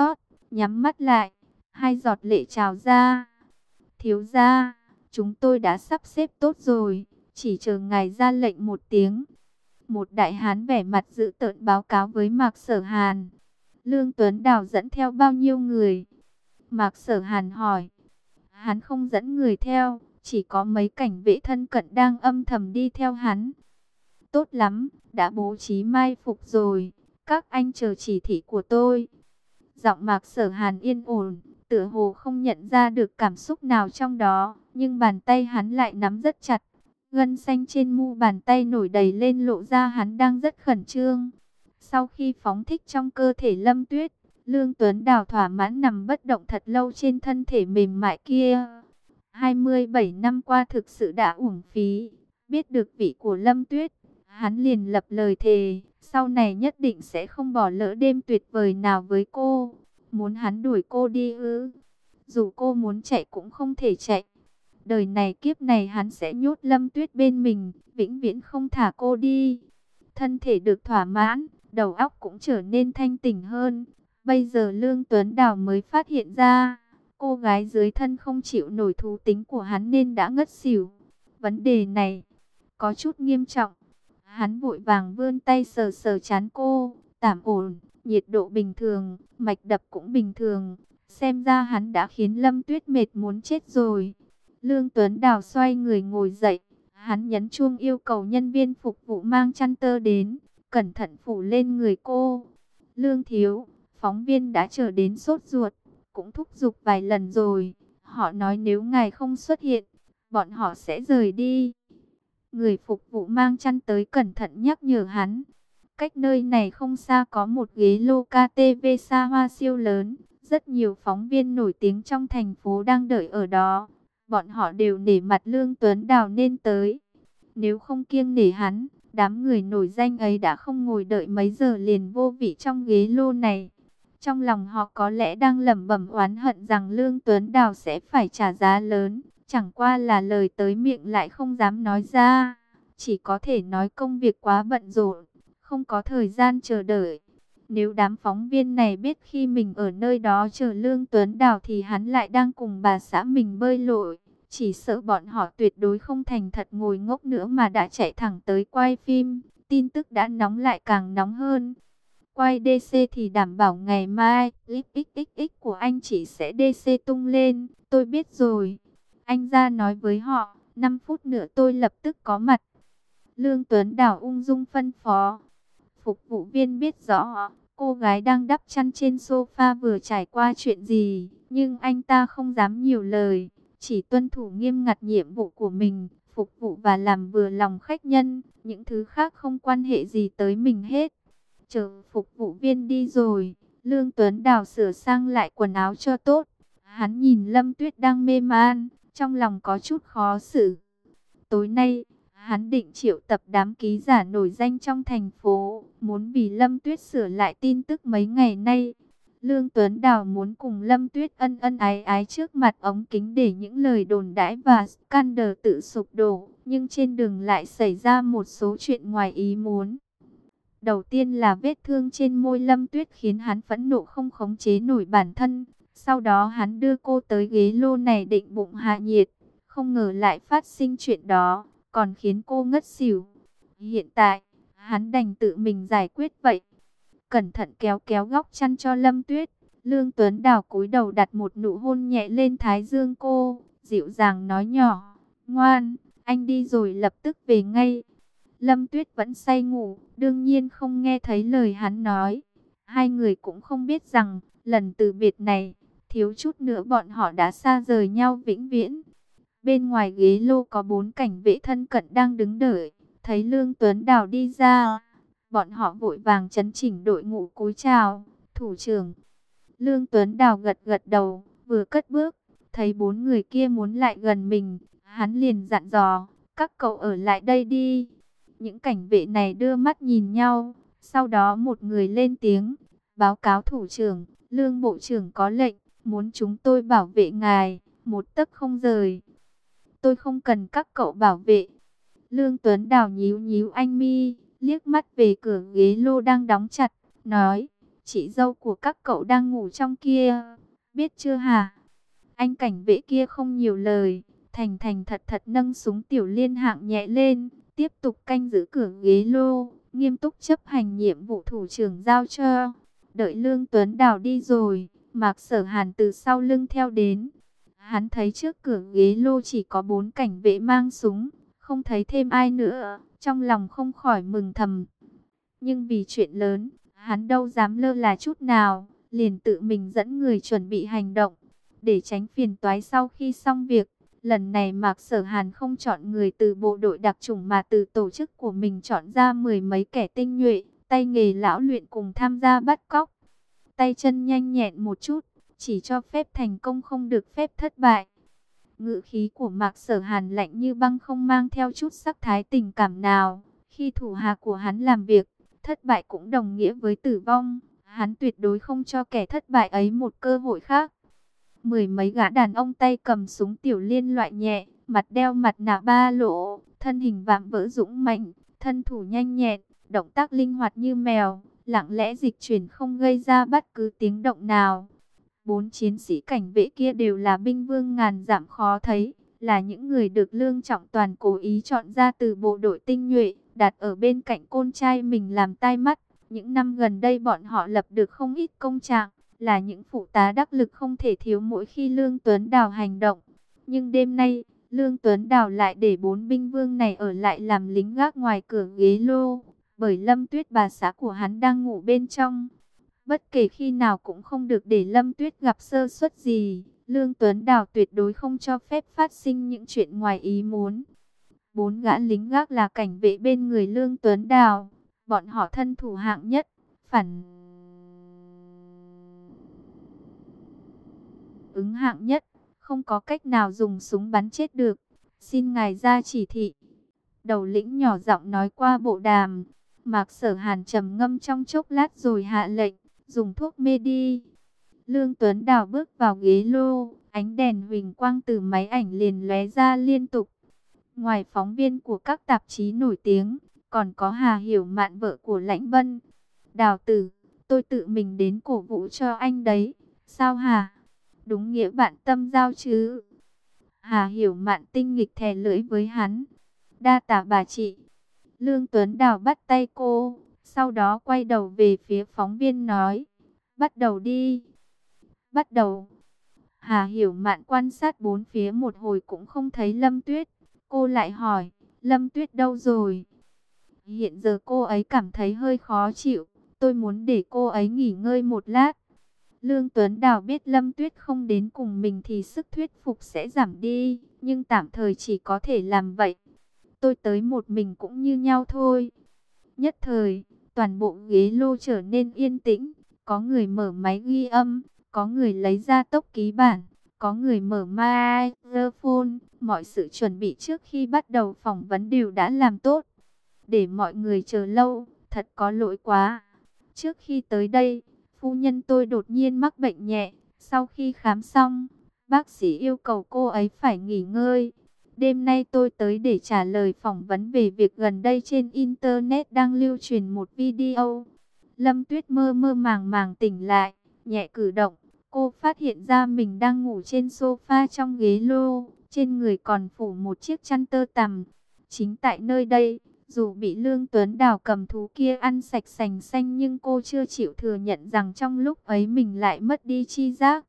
nhắm mắt lại, hai giọt lệ trào ra. Thiếu gia, chúng tôi đã sắp xếp tốt rồi, chỉ chờ ngài ra lệnh một tiếng. Một đại hán vẻ mặt dữ tợn báo cáo với Mạc Sở Hàn. Lương Tuấn Đào dẫn theo bao nhiêu người? Mạc Sở Hàn hỏi. Hắn không dẫn người theo, chỉ có mấy cảnh vệ thân cận đang âm thầm đi theo hắn. Tốt lắm, đã bố trí mai phục rồi, các anh chờ chỉ thị của tôi. Giọng Mạc Sở Hàn yên ổn, tựa hồ không nhận ra được cảm xúc nào trong đó, nhưng bàn tay hắn lại nắm rất chặt. Gân xanh trên mu bàn tay nổi đầy lên lộ ra hắn đang rất khẩn trương. Sau khi phóng thích trong cơ thể Lâm Tuyết, Lương Tuấn Đào thỏa mãn nằm bất động thật lâu trên thân thể mềm mại kia. hai mươi bảy năm qua thực sự đã uổng phí. Biết được vị của Lâm Tuyết, hắn liền lập lời thề, sau này nhất định sẽ không bỏ lỡ đêm tuyệt vời nào với cô. Muốn hắn đuổi cô đi ư? Dù cô muốn chạy cũng không thể chạy. Đời này kiếp này hắn sẽ nhốt Lâm Tuyết bên mình, vĩnh viễn không thả cô đi. Thân thể được thỏa mãn, đầu óc cũng trở nên thanh tỉnh hơn. Bây giờ Lương Tuấn Đào mới phát hiện ra, cô gái dưới thân không chịu nổi thú tính của hắn nên đã ngất xỉu. Vấn đề này có chút nghiêm trọng. Hắn vội vàng vươn tay sờ sờ trán cô, tạm ổn, nhiệt độ bình thường, mạch đập cũng bình thường. Xem ra hắn đã khiến Lâm Tuyết mệt muốn chết rồi. Lương Tuấn Đào xoay người ngồi dậy, hắn nhấn chuông yêu cầu nhân viên phục vụ mang chăn tơ đến, cẩn thận phủ lên người cô. Lương thiếu, phóng viên đã chờ đến sốt ruột, cũng thúc giục vài lần rồi. Họ nói nếu ngài không xuất hiện, bọn họ sẽ rời đi. Người phục vụ mang chăn tới cẩn thận nhắc nhở hắn. Cách nơi này không xa có một ghế lô ca tê vê xa hoa siêu lớn. Rất nhiều phóng viên nổi tiếng trong thành phố đang đợi ở đó. Bọn họ đều nể mặt Lương Tuấn Đào nên tới. Nếu không kiêng nể hắn, đám người nổi danh ấy đã không ngồi đợi mấy giờ liền vô vị trong ghế lô này. Trong lòng họ có lẽ đang lẩm bẩm oán hận rằng Lương Tuấn Đào sẽ phải trả giá lớn. Chẳng qua là lời tới miệng lại không dám nói ra. Chỉ có thể nói công việc quá bận rộn, không có thời gian chờ đợi. Nếu đám phóng viên này biết khi mình ở nơi đó chờ Lương Tuấn Đào thì hắn lại đang cùng bà xã mình bơi lội. Chỉ sợ bọn họ tuyệt đối không thành thật ngồi ngốc nữa mà đã chạy thẳng tới quay phim. Tin tức đã nóng lại càng nóng hơn. Quay đê xê thì đảm bảo ngày mai clip ích ích ích của anh chỉ sẽ đê xê tung lên. Tôi biết rồi. Anh ra nói với họ, năm phút nữa tôi lập tức có mặt. Lương Tuấn Đào ung dung phân phó. Phục vụ viên biết rõ, cô gái đang đắp chăn trên sofa vừa trải qua chuyện gì, nhưng anh ta không dám nhiều lời, chỉ tuân thủ nghiêm ngặt nhiệm vụ của mình, phục vụ và làm vừa lòng khách nhân, những thứ khác không quan hệ gì tới mình hết. Chờ phục vụ viên đi rồi, Lương Tuấn Đào sửa sang lại quần áo cho tốt. Hắn nhìn Lâm Tuyết đang mê man, trong lòng có chút khó xử. Tối nay, hắn định triệu tập đám ký giả nổi danh trong thành phố, muốn vì Lâm Tuyết sửa lại tin tức mấy ngày nay. Lương Tuấn Đào muốn cùng Lâm Tuyết ân ân ái ái trước mặt ống kính để những lời đồn đãi và scandal tự sụp đổ, nhưng trên đường lại xảy ra một số chuyện ngoài ý muốn. Đầu tiên là vết thương trên môi Lâm Tuyết khiến hắn phẫn nộ không khống chế nổi bản thân. Sau đó hắn đưa cô tới ghế lô này định bụng hạ nhiệt. Không ngờ lại phát sinh chuyện đó, còn khiến cô ngất xỉu. Hiện tại, hắn đành tự mình giải quyết vậy. Cẩn thận kéo kéo góc chăn cho Lâm Tuyết. Lương Tuấn Đào cúi đầu đặt một nụ hôn nhẹ lên thái dương cô. Dịu dàng nói nhỏ, ngoan, anh đi rồi lập tức về ngay. Lâm Tuyết vẫn say ngủ, đương nhiên không nghe thấy lời hắn nói. Hai người cũng không biết rằng, lần từ biệt này, thiếu chút nữa bọn họ đã xa rời nhau vĩnh viễn. Bên ngoài ghế lô có bốn cảnh vệ thân cận đang đứng đợi, thấy Lương Tuấn Đào đi ra. Bọn họ vội vàng chấn chỉnh đội ngũ cúi chào, thủ trưởng. Lương Tuấn Đào gật gật đầu, vừa cất bước, thấy bốn người kia muốn lại gần mình. Hắn liền dặn dò, các cậu ở lại đây đi. Những cảnh vệ này đưa mắt nhìn nhau, sau đó một người lên tiếng, báo cáo thủ trưởng, Lương bộ trưởng có lệnh, muốn chúng tôi bảo vệ ngài, một tấc không rời. Tôi không cần các cậu bảo vệ. Lương Tuấn Đào nhíu nhíu anh mi, liếc mắt về cửa ghế lô đang đóng chặt, nói, chị dâu của các cậu đang ngủ trong kia, biết chưa hả? Anh cảnh vệ kia không nhiều lời, thành thành thật thật nâng súng tiểu liên hạng nhẹ lên, tiếp tục canh giữ cửa ghế lô, nghiêm túc chấp hành nhiệm vụ thủ trưởng giao cho. Đợi Lương Tuấn Đào đi rồi, Mạc Sở Hàn từ sau lưng theo đến. Hắn thấy trước cửa ghế lô chỉ có bốn cảnh vệ mang súng, không thấy thêm ai nữa, trong lòng không khỏi mừng thầm. Nhưng vì chuyện lớn, hắn đâu dám lơ là chút nào, liền tự mình dẫn người chuẩn bị hành động. Để tránh phiền toái sau khi xong việc, lần này Mạc Sở Hàn không chọn người từ bộ đội đặc chủng mà từ tổ chức của mình chọn ra mười mấy kẻ tinh nhuệ, tay nghề lão luyện cùng tham gia bắt cóc. Tay chân nhanh nhẹn một chút, chỉ cho phép thành công không được phép thất bại. Ngữ khí của Mạc Sở Hàn lạnh như băng, không mang theo chút sắc thái tình cảm nào. Khi thủ hạ của hắn làm việc, thất bại cũng đồng nghĩa với tử vong. Hắn tuyệt đối không cho kẻ thất bại ấy một cơ hội khác. Mười mấy gã đàn ông tay cầm súng tiểu liên loại nhẹ, mặt đeo mặt nạ ba lỗ, thân hình vạm vỡ dũng mạnh, thân thủ nhanh nhẹn, động tác linh hoạt như mèo, lặng lẽ dịch chuyển không gây ra bất cứ tiếng động nào. Bốn chiến sĩ cảnh vệ kia đều là binh vương ngàn dặm khó thấy, là những người được Lương Trọng Toàn cố ý chọn ra từ bộ đội tinh nhuệ, đặt ở bên cạnh con trai mình làm tai mắt. Những năm gần đây bọn họ lập được không ít công trạng, là những phụ tá đắc lực không thể thiếu mỗi khi Lương Tuấn Đào hành động. Nhưng đêm nay, Lương Tuấn Đào lại để bốn binh vương này ở lại làm lính gác ngoài cửa ghế lô, bởi Lâm Tuyết bà xã của hắn đang ngủ bên trong. Bất kể khi nào cũng không được để Lâm Tuyết gặp sơ suất gì, Lương Tuấn Đào tuyệt đối không cho phép phát sinh những chuyện ngoài ý muốn. Bốn gã lính gác là cảnh vệ bên người Lương Tuấn Đào, bọn họ thân thủ hạng nhất, phản ứng hạng nhất, không có cách nào dùng súng bắn chết được. Xin ngài ra chỉ thị. Đầu lĩnh nhỏ giọng nói qua bộ đàm. Mạc Sở Hàn trầm ngâm trong chốc lát rồi hạ lệnh, dùng thuốc mê đi. Lương Tuấn Đào bước vào ghế lô, ánh đèn huỳnh quang từ máy ảnh liền lóe ra liên tục. Ngoài phóng viên của các tạp chí nổi tiếng, còn có Hà Hiểu Mạn, vợ của Lãnh Vân. Đào tử, tôi tự mình đến cổ vũ cho anh đấy. Sao hả? Đúng nghĩa bạn tâm giao chứ? Hà Hiểu Mạn tinh nghịch thè lưỡi với hắn. Đa tạ bà chị. Lương Tuấn Đào bắt tay cô, sau đó quay đầu về phía phóng viên nói, bắt đầu đi. Bắt đầu. Hà Hiểu Mạn quan sát bốn phía một hồi cũng không thấy Lâm Tuyết. Cô lại hỏi, Lâm Tuyết đâu rồi? Hiện giờ cô ấy cảm thấy hơi khó chịu, tôi muốn để cô ấy nghỉ ngơi một lát. Lương Tuấn Đào biết Lâm Tuyết không đến cùng mình thì sức thuyết phục sẽ giảm đi, nhưng tạm thời chỉ có thể làm vậy. Tôi tới một mình cũng như nhau thôi. Nhất thời, toàn bộ ghế lô trở nên yên tĩnh, có người mở máy ghi âm, có người lấy ra tốc ký bản, có người mở microphone, mọi sự chuẩn bị trước khi bắt đầu phỏng vấn đều đã làm tốt. Để mọi người chờ lâu, thật có lỗi quá. Trước khi tới đây, phu nhân tôi đột nhiên mắc bệnh nhẹ, sau khi khám xong, bác sĩ yêu cầu cô ấy phải nghỉ ngơi. Đêm nay tôi tới để trả lời phỏng vấn về việc gần đây trên Internet đang lưu truyền một video. Lâm Tuyết mơ mơ màng màng tỉnh lại, nhẹ cử động. Cô phát hiện ra mình đang ngủ trên sofa trong ghế lô, trên người còn phủ một chiếc chăn tơ tằm. Chính tại nơi đây, dù bị Lương Tuấn Đào cầm thú kia ăn sạch sành xanh nhưng cô chưa chịu thừa nhận rằng trong lúc ấy mình lại mất đi tri giác.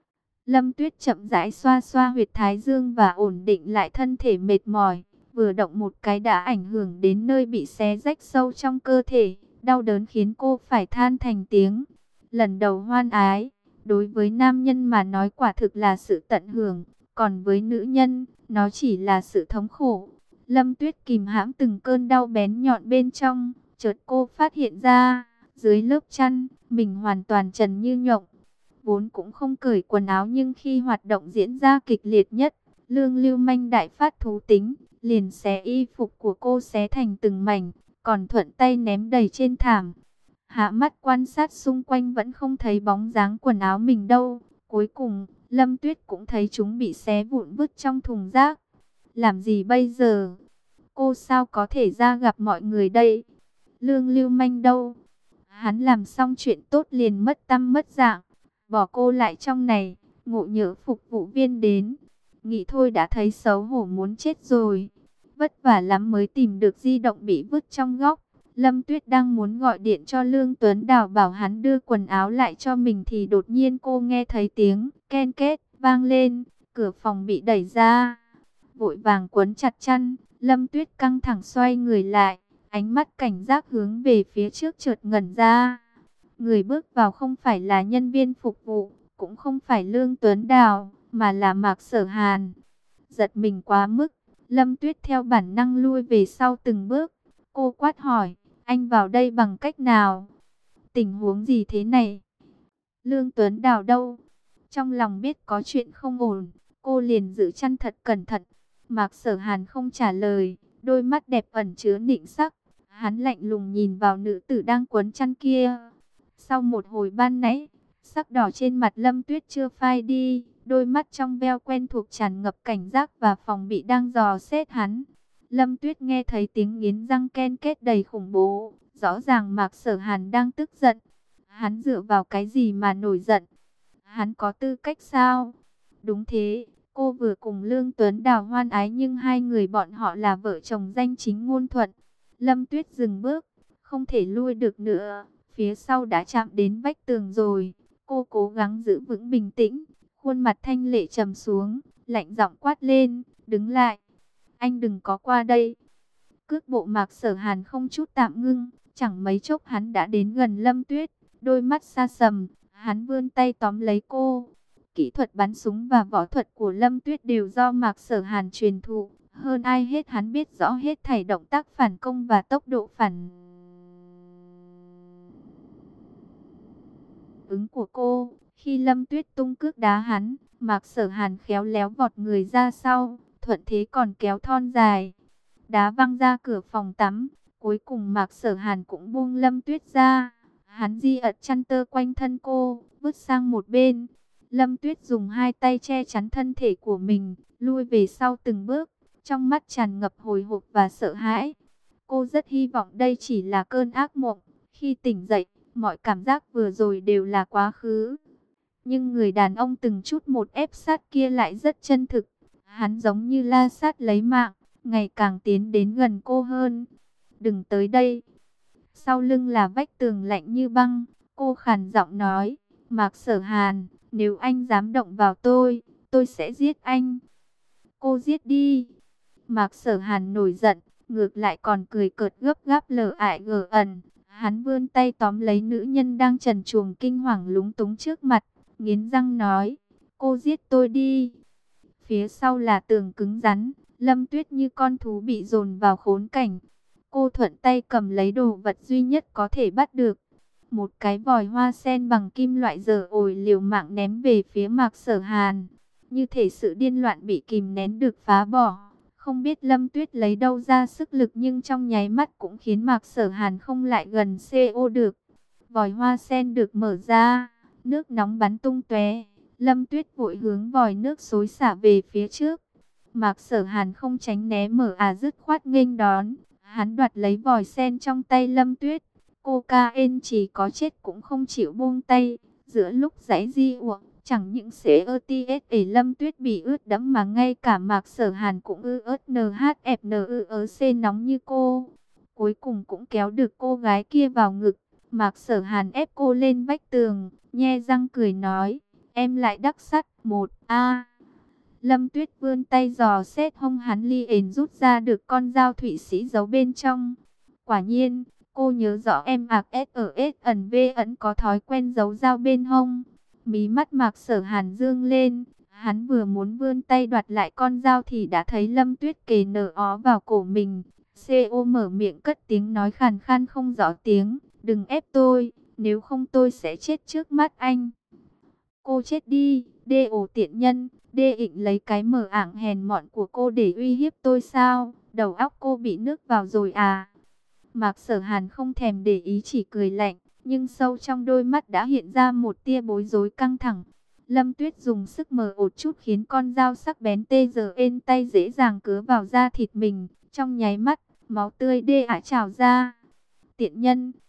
Lâm Tuyết chậm rãi xoa xoa huyệt thái dương và ổn định lại thân thể mệt mỏi. Vừa động một cái đã ảnh hưởng đến nơi bị xé rách sâu trong cơ thể. Đau đớn khiến cô phải than thành tiếng. Lần đầu hoan ái, đối với nam nhân mà nói quả thực là sự tận hưởng. Còn với nữ nhân, nó chỉ là sự thống khổ. Lâm Tuyết kìm hãm từng cơn đau bén nhọn bên trong. Chợt cô phát hiện ra, dưới lớp chăn, mình hoàn toàn trần như nhộng. Vốn cũng không cởi quần áo nhưng khi hoạt động diễn ra kịch liệt nhất, Lương Lưu Manh đại phát thú tính, liền xé y phục của cô xé thành từng mảnh, còn thuận tay ném đầy trên thảm. Hạ mắt quan sát xung quanh vẫn không thấy bóng dáng quần áo mình đâu. Cuối cùng, Lâm Tuyết cũng thấy chúng bị xé vụn vứt trong thùng rác. Làm gì bây giờ? Cô sao có thể ra gặp mọi người đây? Lương Lưu Manh đâu? Hắn làm xong chuyện tốt liền mất tăm mất dạng, bỏ cô lại trong này, ngộ nhỡ phục vụ viên đến. Nghĩ thôi đã thấy xấu hổ muốn chết rồi. Vất vả lắm mới tìm được di động bị vứt trong góc. Lâm Tuyết đang muốn gọi điện cho Lương Tuấn Đào bảo hắn đưa quần áo lại cho mình thì đột nhiên cô nghe thấy tiếng ken két vang lên, cửa phòng bị đẩy ra. Vội vàng quấn chặt chăn, Lâm Tuyết căng thẳng xoay người lại, ánh mắt cảnh giác hướng về phía trước chợt ngẩn ra. Người bước vào không phải là nhân viên phục vụ, cũng không phải Lương Tuấn Đào, mà là Mạc Sở Hàn. Giật mình quá mức, Lâm Tuyết theo bản năng lui về sau từng bước. Cô quát hỏi, anh vào đây bằng cách nào? Tình huống gì thế này? Lương Tuấn Đào đâu? Trong lòng biết có chuyện không ổn, cô liền giữ chăn thật cẩn thận. Mạc Sở Hàn không trả lời, đôi mắt đẹp ẩn chứa nịnh sắc. Hắn lạnh lùng nhìn vào nữ tử đang quấn chăn kia. Sau một hồi ban nãy, sắc đỏ trên mặt Lâm Tuyết chưa phai đi, đôi mắt trong veo quen thuộc tràn ngập cảnh giác và phòng bị đang dò xét hắn. Lâm Tuyết nghe thấy tiếng nghiến răng ken kết đầy khủng bố, rõ ràng Mạc Sở Hàn đang tức giận. Hắn dựa vào cái gì mà nổi giận? Hắn có tư cách sao? Đúng thế, cô vừa cùng Lương Tuấn Đào hoan ái nhưng hai người bọn họ là vợ chồng danh chính ngôn thuận. Lâm Tuyết dừng bước, không thể lui được nữa, phía sau đã chạm đến vách tường rồi. Cô cố gắng giữ vững bình tĩnh, khuôn mặt thanh lệ trầm xuống, lạnh giọng quát lên, đứng lại. Anh đừng có qua đây. Cước bộ Mạc Sở Hàn không chút tạm ngưng, chẳng mấy chốc hắn đã đến gần Lâm Tuyết, đôi mắt xa sầm, hắn vươn tay tóm lấy cô. Kỹ thuật bắn súng và võ thuật của Lâm Tuyết đều do Mạc Sở Hàn truyền thụ, hơn ai hết hắn biết rõ hết thảy động tác phản công và tốc độ phản ứng của cô. Khi Lâm Tuyết tung cước đá hắn, Mạc Sở Hàn khéo léo vọt người ra sau, thuận thế còn kéo thon dài, đá văng ra cửa phòng tắm. Cuối cùng Mạc Sở Hàn cũng buông Lâm Tuyết ra. Hắn di ật chăn tơ quanh thân cô, vứt sang một bên. Lâm Tuyết dùng hai tay che chắn thân thể của mình, lui về sau từng bước, trong mắt tràn ngập hồi hộp và sợ hãi. Cô rất hy vọng đây chỉ là cơn ác mộng. Khi tỉnh dậy, mọi cảm giác vừa rồi đều là quá khứ. Nhưng người đàn ông từng chút một ép sát kia lại rất chân thực. Hắn giống như la sát lấy mạng, ngày càng tiến đến gần cô hơn. Đừng tới đây. Sau lưng là vách tường lạnh như băng. Cô khàn giọng nói, Mạc Sở Hàn, nếu anh dám động vào tôi, tôi sẽ giết anh. Cô giết đi. Mạc Sở Hàn nổi giận, ngược lại còn cười cợt gấp gáp lờ ại gờ ẩn. Hắn vươn tay tóm lấy nữ nhân đang trần truồng kinh hoàng lúng túng trước mặt, nghiến răng nói, cô giết tôi đi. Phía sau là tường cứng rắn, Lâm Tuyết như con thú bị dồn vào khốn cảnh. Cô thuận tay cầm lấy đồ vật duy nhất có thể bắt được. Một cái vòi hoa sen bằng kim loại dở ổi liều mạng ném về phía Mạc Sở Hàn. Như thể sự điên loạn bị kìm nén được phá bỏ. Không biết Lâm Tuyết lấy đâu ra sức lực nhưng trong nháy mắt cũng khiến Mạc Sở Hàn không lại gần xê ô được. Vòi hoa sen được mở ra, nước nóng bắn tung tóe. Lâm Tuyết vội hướng vòi nước xối xả về phía trước. Mạc Sở Hàn không tránh né mở à dứt khoát nghênh đón. Hắn đoạt lấy vòi sen trong tay Lâm Tuyết. Cô ca ên chỉ có chết cũng không chịu buông tay. Giữa lúc giãy di uổng, chẳng những xế ơ tê ét ở Lâm Tuyết bị ướt đẫm mà ngay cả Mạc Sở Hàn cũng ư ớt en hát ép en ư ớ xê nóng như cô. Cuối cùng cũng kéo được cô gái kia vào ngực. Mạc Sở Hàn ép cô lên vách tường, nhe răng cười nói, em lại đắc sắt một a. Lâm Tuyết vươn tay dò xét hông hắn liền rút ra được con dao Thụy Sĩ giấu bên trong. Quả nhiên, cô nhớ rõ em ạc ét ở ét ẩn vê ẩn có thói quen giấu dao bên hông. Mí mắt Mạc Sở Hàn dương lên, hắn vừa muốn vươn tay đoạt lại con dao thì đã thấy Lâm Tuyết kề nở ó vào cổ mình. xê ô mở miệng cất tiếng nói khàn khàn không rõ tiếng, đừng ép tôi, nếu không tôi sẽ chết trước mắt anh. Cô chết đi, đê ổ tiện nhân, đê ịnh lấy cái mờ ảng hèn mọn của cô để uy hiếp tôi sao, đầu óc cô bị nước vào rồi à. Mạc Sở Hàn không thèm để ý chỉ cười lạnh, nhưng sâu trong đôi mắt đã hiện ra một tia bối rối căng thẳng. Lâm Tuyết dùng sức mở ột chút khiến con dao sắc bén tê giờ ên tay dễ dàng cứa vào da thịt mình. Trong nháy mắt, máu tươi đê ả trào ra. Tiện nhân!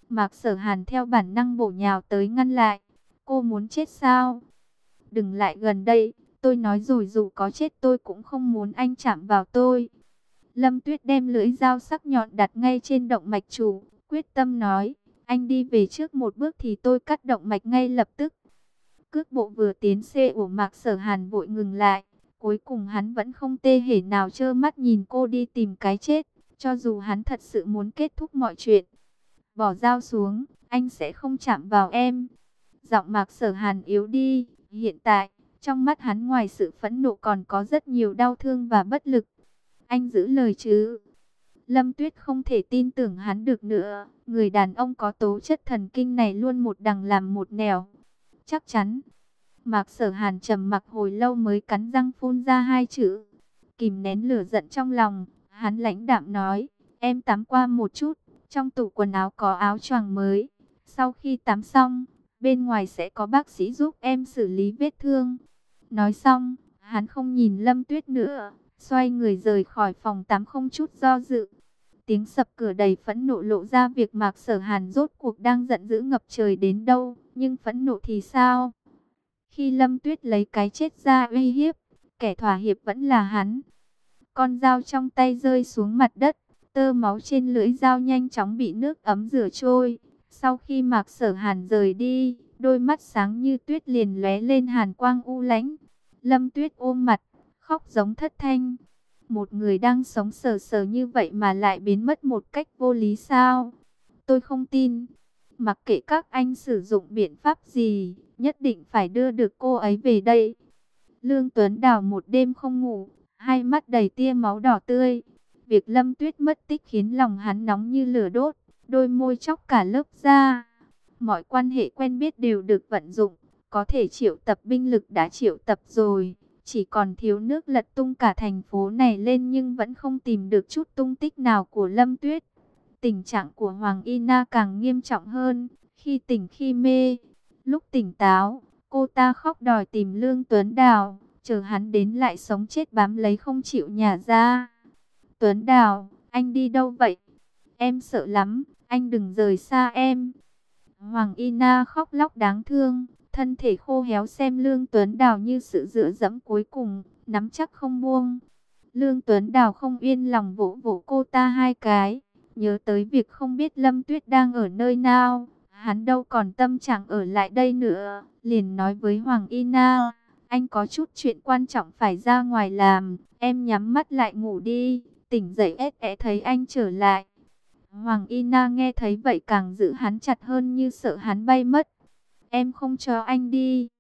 Mạc Sở Hàn theo bản năng bổ nhào tới ngăn lại. Cô muốn chết sao? Đừng lại gần đây, tôi nói rồi dù có chết tôi cũng không muốn anh chạm vào tôi. Lâm Tuyết đem lưỡi dao sắc nhọn đặt ngay trên động mạch chủ, quyết tâm nói, anh đi về trước một bước thì tôi cắt động mạch ngay lập tức. Cước bộ vừa tiến xe của Mạc Sở Hàn vội ngừng lại, cuối cùng hắn vẫn không tê hể nào trơ mắt nhìn cô đi tìm cái chết, cho dù hắn thật sự muốn kết thúc mọi chuyện. Bỏ dao xuống, anh sẽ không chạm vào em. Giọng Mạc Sở Hàn yếu đi, hiện tại, trong mắt hắn ngoài sự phẫn nộ còn có rất nhiều đau thương và bất lực. Anh giữ lời chứ? Lâm Tuyết không thể tin tưởng hắn được nữa. Người đàn ông có tố chất thần kinh này luôn một đằng làm một nẻo. Chắc chắn. Mạc Sở Hàn trầm mặc hồi lâu mới cắn răng phun ra hai chữ. Kìm nén lửa giận trong lòng, hắn lãnh đạm nói, em tắm qua một chút, trong tủ quần áo có áo choàng mới. Sau khi tắm xong, bên ngoài sẽ có bác sĩ giúp em xử lý vết thương. Nói xong, hắn không nhìn Lâm Tuyết nữa, xoay người rời khỏi phòng tắm không chút do dự. Tiếng sập cửa đầy phẫn nộ lộ ra việc Mạc Sở Hàn rốt cuộc đang giận dữ ngập trời đến đâu, nhưng phẫn nộ thì sao? Khi Lâm Tuyết lấy cái chết ra uy hiếp, kẻ thỏa hiệp vẫn là hắn. Con dao trong tay rơi xuống mặt đất, tơ máu trên lưỡi dao nhanh chóng bị nước ấm rửa trôi. Sau khi Mạc Sở Hàn rời đi, đôi mắt sáng như tuyết liền lóe lên hàn quang u lãnh. Lâm Tuyết ôm mặt, khóc giống thất thanh. Một người đang sống sờ sờ như vậy mà lại biến mất một cách vô lý sao? Tôi không tin. Mặc kệ các anh sử dụng biện pháp gì, nhất định phải đưa được cô ấy về đây. Lương Tuấn Đào một đêm không ngủ, hai mắt đầy tia máu đỏ tươi. Việc Lâm Tuyết mất tích khiến lòng hắn nóng như lửa đốt, đôi môi chóc cả lớp da. Mọi quan hệ quen biết đều được vận dụng, có thể triệu tập binh lực đã triệu tập rồi. Chỉ còn thiếu nước lật tung cả thành phố này lên nhưng vẫn không tìm được chút tung tích nào của Lâm Tuyết. Tình trạng của Hoàng Y Na càng nghiêm trọng hơn, khi tỉnh khi mê. Lúc tỉnh táo, cô ta khóc đòi tìm Lương Tuấn Đào, chờ hắn đến lại sống chết bám lấy không chịu nhả ra. Tuấn Đào, anh đi đâu vậy? Em sợ lắm, anh đừng rời xa em. Hoàng Y Na khóc lóc đáng thương, thân thể khô héo xem Lương Tuấn Đào như sự dựa dẫm cuối cùng, nắm chắc không buông. Lương Tuấn Đào không yên lòng vỗ vỗ cô ta hai cái, nhớ tới việc không biết Lâm Tuyết đang ở nơi nào, hắn đâu còn tâm trạng ở lại đây nữa, liền nói với Hoàng Y Na, anh có chút chuyện quan trọng phải ra ngoài làm, em nhắm mắt lại ngủ đi, tỉnh dậy ét ẹ thấy anh trở lại. Hoàng Y Na nghe thấy vậy càng giữ hắn chặt hơn như sợ hắn bay mất. Em không cho anh đi.